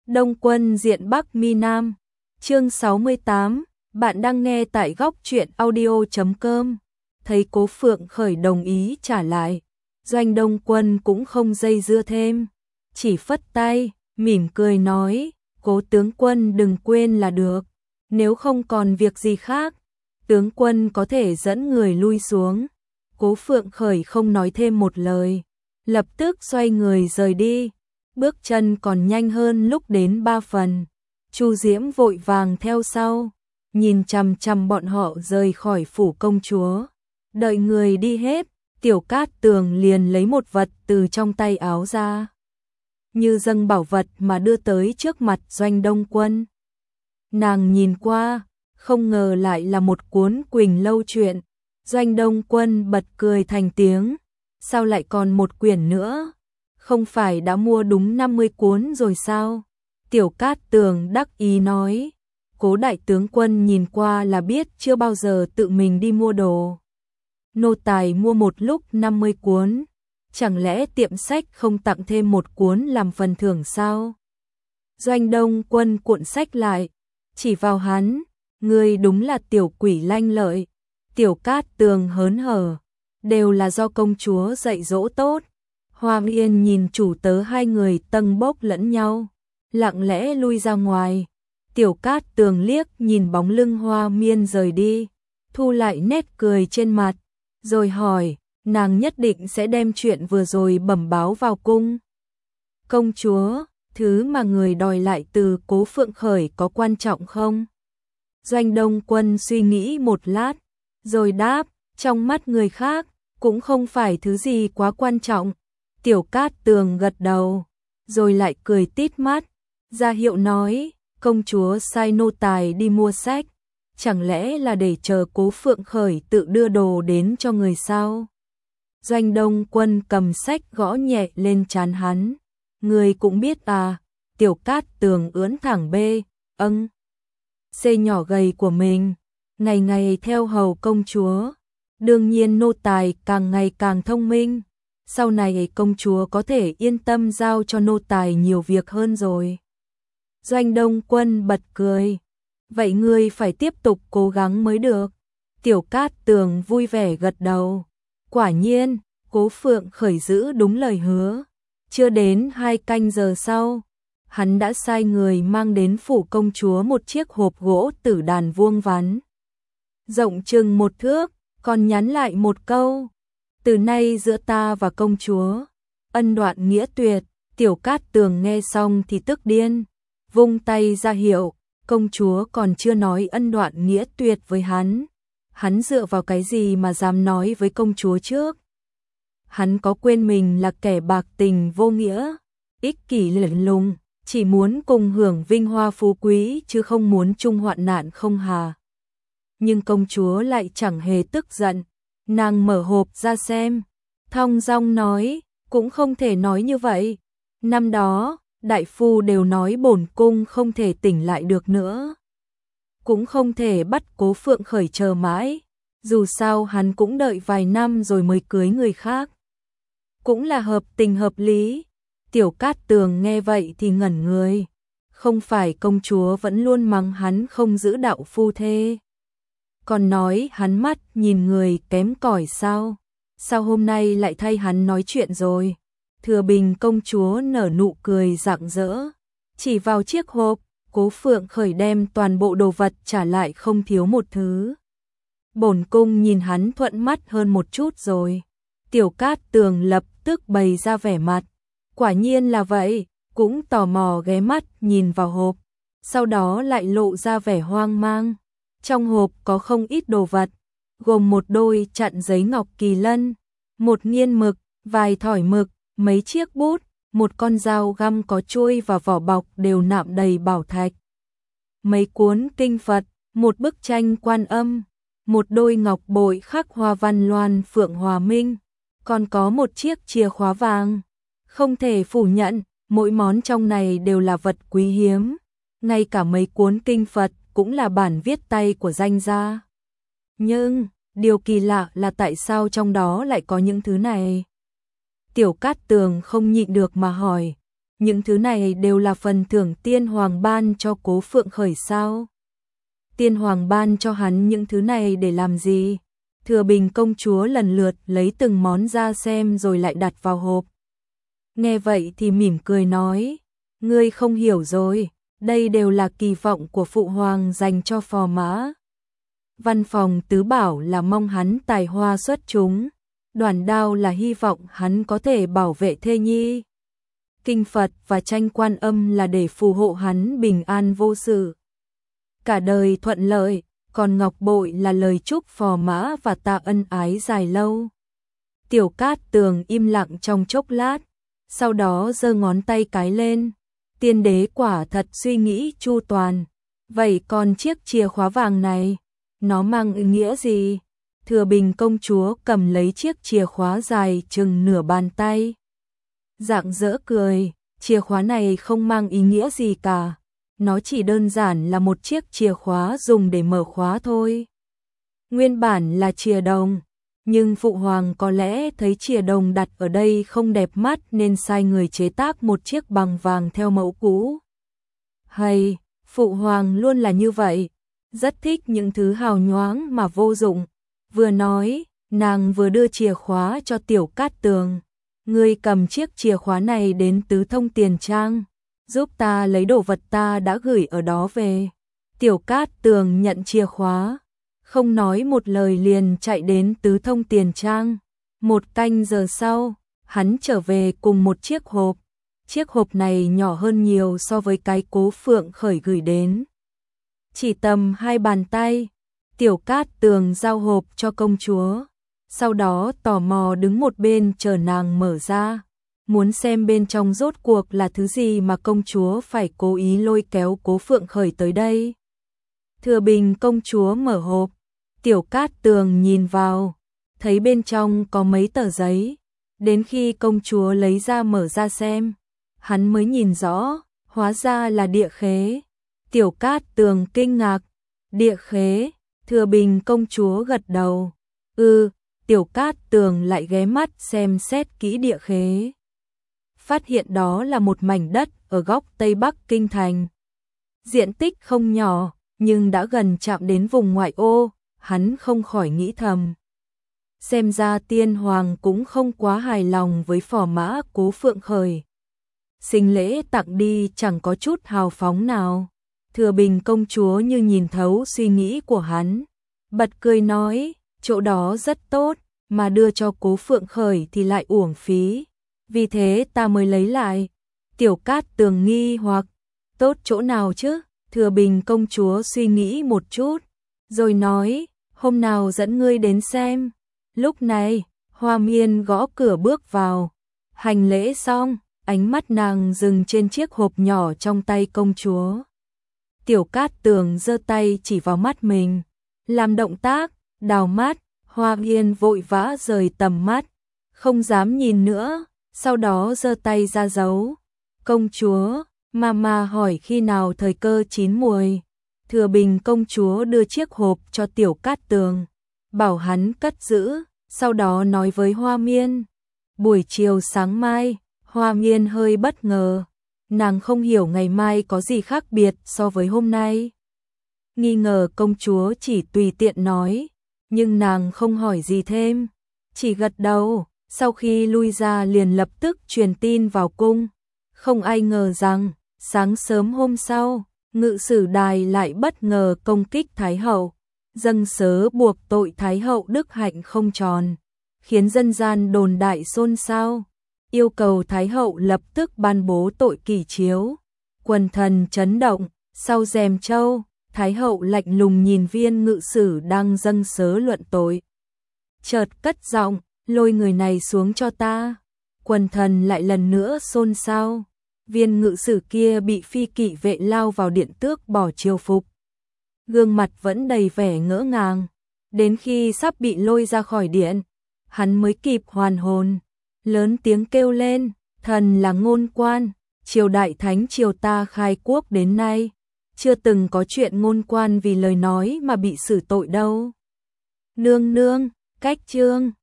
Đông Quân diện Bắc Mi Nam. Chương 68, bạn đang nghe tại góc truyện audio.com. Thấy Cố Phượng Khởi đồng ý trả lại, Doanh Đông Quân cũng không dây dưa thêm, chỉ phất tay, mỉm cười nói, Cố tướng quân đừng quên là được, nếu không còn việc gì khác, tướng quân có thể dẫn người lui xuống. Cố Phượng Khởi không nói thêm một lời, lập tức xoay người rời đi, bước chân còn nhanh hơn lúc đến 3 phần. Chu Diễm vội vàng theo sau, nhìn chằm chằm bọn họ rời khỏi phủ công chúa. Đợi người đi hết, Tiểu Cát Tường liền lấy một vật từ trong tay áo ra, như dâng bảo vật mà đưa tới trước mặt Doanh Đông Quân. Nàng nhìn qua, không ngờ lại là một cuốn Quỳnh Lâu truyện. Doanh Đông Quân bật cười thành tiếng, sao lại còn một quyển nữa? Không phải đã mua đúng 50 cuốn rồi sao? Tiểu Cát Tường đắc ý nói, Cố đại tướng quân nhìn qua là biết chưa bao giờ tự mình đi mua đồ. Nô tài mua một lúc 50 cuốn, chẳng lẽ tiệm sách không tặng thêm một cuốn làm phần thưởng sao? Doanh Đông Quân cuộn sách lại, chỉ vào hắn, ngươi đúng là tiểu quỷ lanh lợi. Tiểu Cát Tường hớn hở, đều là do công chúa dạy dỗ tốt. Hoa Miên nhìn chủ tớ hai người tâng bốc lẫn nhau, lặng lẽ lui ra ngoài. Tiểu Cát Tường liếc nhìn bóng lưng Hoa Miên rời đi, thu lại nét cười trên mặt, rồi hỏi, nàng nhất định sẽ đem chuyện vừa rồi bẩm báo vào cung. Công chúa, thứ mà người đòi lại từ Cố Phượng Khởi có quan trọng không? Doanh Đông Quân suy nghĩ một lát, rồi đáp, trong mắt người khác, cũng không phải thứ gì quá quan trọng. Tiểu Cát Tường gật đầu, rồi lại cười tít mắt, ra hiệu nói, công chúa sai nô tài đi mua sách, chẳng lẽ là để chờ Cố Phượng Khởi tự đưa đồ đến cho người sao? Doanh Đông Quân cầm sách gõ nhẹ lên trán hắn, người cũng biết à? Tiểu Cát Tường ưỡn thẳng bê, xê nhỏ gầy của mình, ngày ngày theo hầu công chúa, đương nhiên nô tài càng ngày càng thông minh, sau này công chúa có thể yên tâm giao cho nô tài nhiều việc hơn rồi. Doanh Đông Quân bật cười, vậy ngươi phải tiếp tục cố gắng mới được. Tiểu Cát Tường vui vẻ gật đầu, quả nhiên, Cố Phượng Khởi giữ đúng lời hứa. Chưa đến 2 canh giờ sau, hắn đã sai người mang đến phủ công chúa một chiếc hộp gỗ tử đàn vuông vắn, rộng chừng 1 thước, còn nhắn lại một câu, từ nay giữa ta và công chúa, ân đoạn nghĩa tuyệt. Tiểu Cát Tường nghe xong thì tức điên, vung tay ra hiệu, công chúa còn chưa nói ân đoạn nghĩa tuyệt với hắn dựa vào cái gì mà dám nói với công chúa trước? Hắn có quên mình là kẻ bạc tình vô nghĩa, ích kỷ lạnh lùng, chỉ muốn cùng hưởng vinh hoa phú quý chứ không muốn chung hoạn nạn không hà? Nhưng công chúa lại chẳng hề tức giận, nàng mở hộp ra xem, thong dong nói, cũng không thể nói như vậy. Năm đó, đại phu đều nói bổn cung không thể tỉnh lại được nữa. Cũng không thể bắt Cố Phượng Khởi chờ mãi, dù sao hắn cũng đợi vài năm rồi mới cưới người khác. Cũng là hợp tình hợp lý. Tiểu Cát Tường nghe vậy thì ngẩn người, không phải công chúa vẫn luôn mắng hắn không giữ đạo phu thê, còn nói hắn mắt nhìn người kém cỏi sao? Sao hôm nay lại thay hắn nói chuyện rồi? Thừa Bình công chúa nở nụ cười rạng rỡ, chỉ vào chiếc hộp, Cố Phượng Khởi đem toàn bộ đồ vật trả lại không thiếu một thứ. Bổn cung nhìn hắn thuận mắt hơn một chút rồi. Tiểu Cát Tường lập tức bày ra vẻ mặt, quả nhiên là vậy, cũng tò mò ghé mắt nhìn vào hộp, sau đó lại lộ ra vẻ hoang mang. Trong hộp có không ít đồ vật, gồm một đôi chặn giấy ngọc kỳ lân, một nghiên mực, vài thỏi mực, mấy chiếc bút, một con dao găm có chuôi và vỏ bọc đều nạm đầy bảo thạch, mấy cuốn kinh Phật, một bức tranh Quan Âm, một đôi ngọc bội khắc hoa văn loan phượng hòa minh, còn có một chiếc chìa khóa vàng. Không thể phủ nhận, mỗi món trong này đều là vật quý hiếm, ngay cả mấy cuốn kinh Phật cũng là bản viết tay của danh gia. Nhưng, điều kỳ lạ là tại sao trong đó lại có những thứ này? Tiểu Cát Tường không nhịn được mà hỏi, những thứ này đều là phần thưởng tiên hoàng ban cho Cố Phượng Khởi sao? Tiên hoàng ban cho hắn những thứ này để làm gì? Thừa Bình công chúa lần lượt lấy từng món ra xem rồi lại đặt vào hộp. Nghe vậy thì mỉm cười nói, ngươi không hiểu rồi, đây đều là kỳ vọng của phụ hoàng dành cho phò mã. Văn phòng tứ bảo là mong hắn tài hoa xuất chúng, Đoàn Đao là hy vọng hắn có thể bảo vệ thê nhi. Kinh Phật và tranh Quan Âm là để phù hộ hắn bình an vô sự, cả đời thuận lợi, còn ngọc bội là lời chúc phò mã và ta ân ái dài lâu. Tiểu Cát Tường im lặng trong chốc lát, sau đó giơ ngón tay cái lên, tiên đế quả thật suy nghĩ chu toàn. Vậy còn chiếc chìa khóa vàng này, nó mang ý nghĩa gì? Thừa Bình công chúa cầm lấy chiếc chìa khóa dài chừng nửa bàn tay, rạng rỡ cười, chìa khóa này không mang ý nghĩa gì cả, nó chỉ đơn giản là một chiếc chìa khóa dùng để mở khóa thôi. Nguyên bản là chìa đồng, nhưng phụ hoàng có lẽ thấy chìa đồng đặt ở đây không đẹp mắt nên sai người chế tác một chiếc bằng vàng theo mẫu cũ. Hay, phụ hoàng luôn là như vậy, rất thích những thứ hào nhoáng mà vô dụng. Vừa nói, nàng vừa đưa chìa khóa cho Tiểu Cát Tường. Ngươi cầm chiếc chìa khóa này đến Tứ Thông Tiền Trang, giúp ta lấy đồ vật ta đã gửi ở đó về. Tiểu Cát Tường nhận chìa khóa, không nói một lời liền chạy đến Tứ Thông Tiền Trang. 1 canh giờ sau, hắn trở về cùng một chiếc hộp. Chiếc hộp này nhỏ hơn nhiều so với cái Cố Phượng Khởi gửi đến, chỉ tầm 2 bàn tay. Tiểu Cát Tường giao hộp cho công chúa, sau đó tò mò đứng một bên chờ nàng mở ra, muốn xem bên trong rốt cuộc là thứ gì mà công chúa phải cố ý lôi kéo Cố Phượng Khởi tới đây. Thừa Bình công chúa mở hộp, Tiểu Cát Tường nhìn vào, thấy bên trong có mấy tờ giấy, đến khi công chúa lấy ra mở ra xem, hắn mới nhìn rõ, hóa ra là địa khế. Tiểu Cát Tường kinh ngạc, địa khế? Thừa Bình công chúa gật đầu, Tiểu Cát Tường lại ghé mắt xem xét kỹ địa khế, phát hiện đó là một mảnh đất ở góc Tây Bắc Kinh Thành. Diện tích không nhỏ, nhưng đã gần chạm đến vùng ngoại ô, hắn không khỏi nghĩ thầm. Xem ra tiên hoàng cũng không quá hài lòng với phò mã Cố Phượng Khởi. Sinh lễ tặng đi chẳng có chút hào phóng nào. Thừa Bình công chúa như nhìn thấu suy nghĩ của hắn, bật cười nói, chỗ đó rất tốt, mà đưa cho Cố Phượng Khởi thì lại uổng phí, vì thế ta mới lấy lại. Tiểu Cát Tường nghi hoặc, tốt chỗ nào chứ? Thừa Bình công chúa suy nghĩ một chút, rồi nói, hôm nào dẫn ngươi đến xem. Lúc này, Hoa Miên gõ cửa bước vào, hành lễ xong, ánh mắt nàng dừng trên chiếc hộp nhỏ trong tay công chúa. Tiểu Cát Tường giơ tay chỉ vào mắt mình, làm động tác đào mắt. Hoa Miên vội vã rời tầm mắt, không dám nhìn nữa, sau đó giơ tay ra giấu. Công chúa, mama hỏi khi nào thời cơ chín muồi. Thừa Bình công chúa đưa chiếc hộp cho Tiểu Cát Tường, bảo hắn cất giữ, sau đó nói với Hoa Miên. Buổi chiều sáng mai, Hoa Miên hơi bất ngờ, nàng không hiểu ngày mai có gì khác biệt so với hôm nay. Nghi ngờ công chúa chỉ tùy tiện nói, nhưng nàng không hỏi gì thêm, chỉ gật đầu. Sau khi lui ra liền lập tức truyền tin vào cung. Không ai ngờ rằng, sáng sớm hôm sau, Ngự Sử Đài lại bất ngờ công kích Thái hậu, dâng sớ buộc tội Thái hậu đức hạnh không tròn, khiến dân gian đồn đại xôn xao, yêu cầu Thái hậu lập tức ban bố tội kỷ chiếu. Quần thần chấn động, sau rèm châu, Thái hậu lạnh lùng nhìn viên ngự sử đang dâng sớ luận tội, chợt cất giọng, lôi người này xuống cho ta. Quần thần lại lần nữa xôn xao. Viên ngự sử kia bị phi kỵ vệ lao vào điện tước bỏ triều phục, gương mặt vẫn đầy vẻ ngỡ ngàng. Đến khi sắp bị lôi ra khỏi điện, hắn mới kịp hoàn hồn, lớn tiếng kêu lên, thần là ngôn quan, triều đại thánh triều ta khai quốc đến nay, chưa từng có chuyện ngôn quan vì lời nói mà bị xử tội đâu. Nương nương, cách chương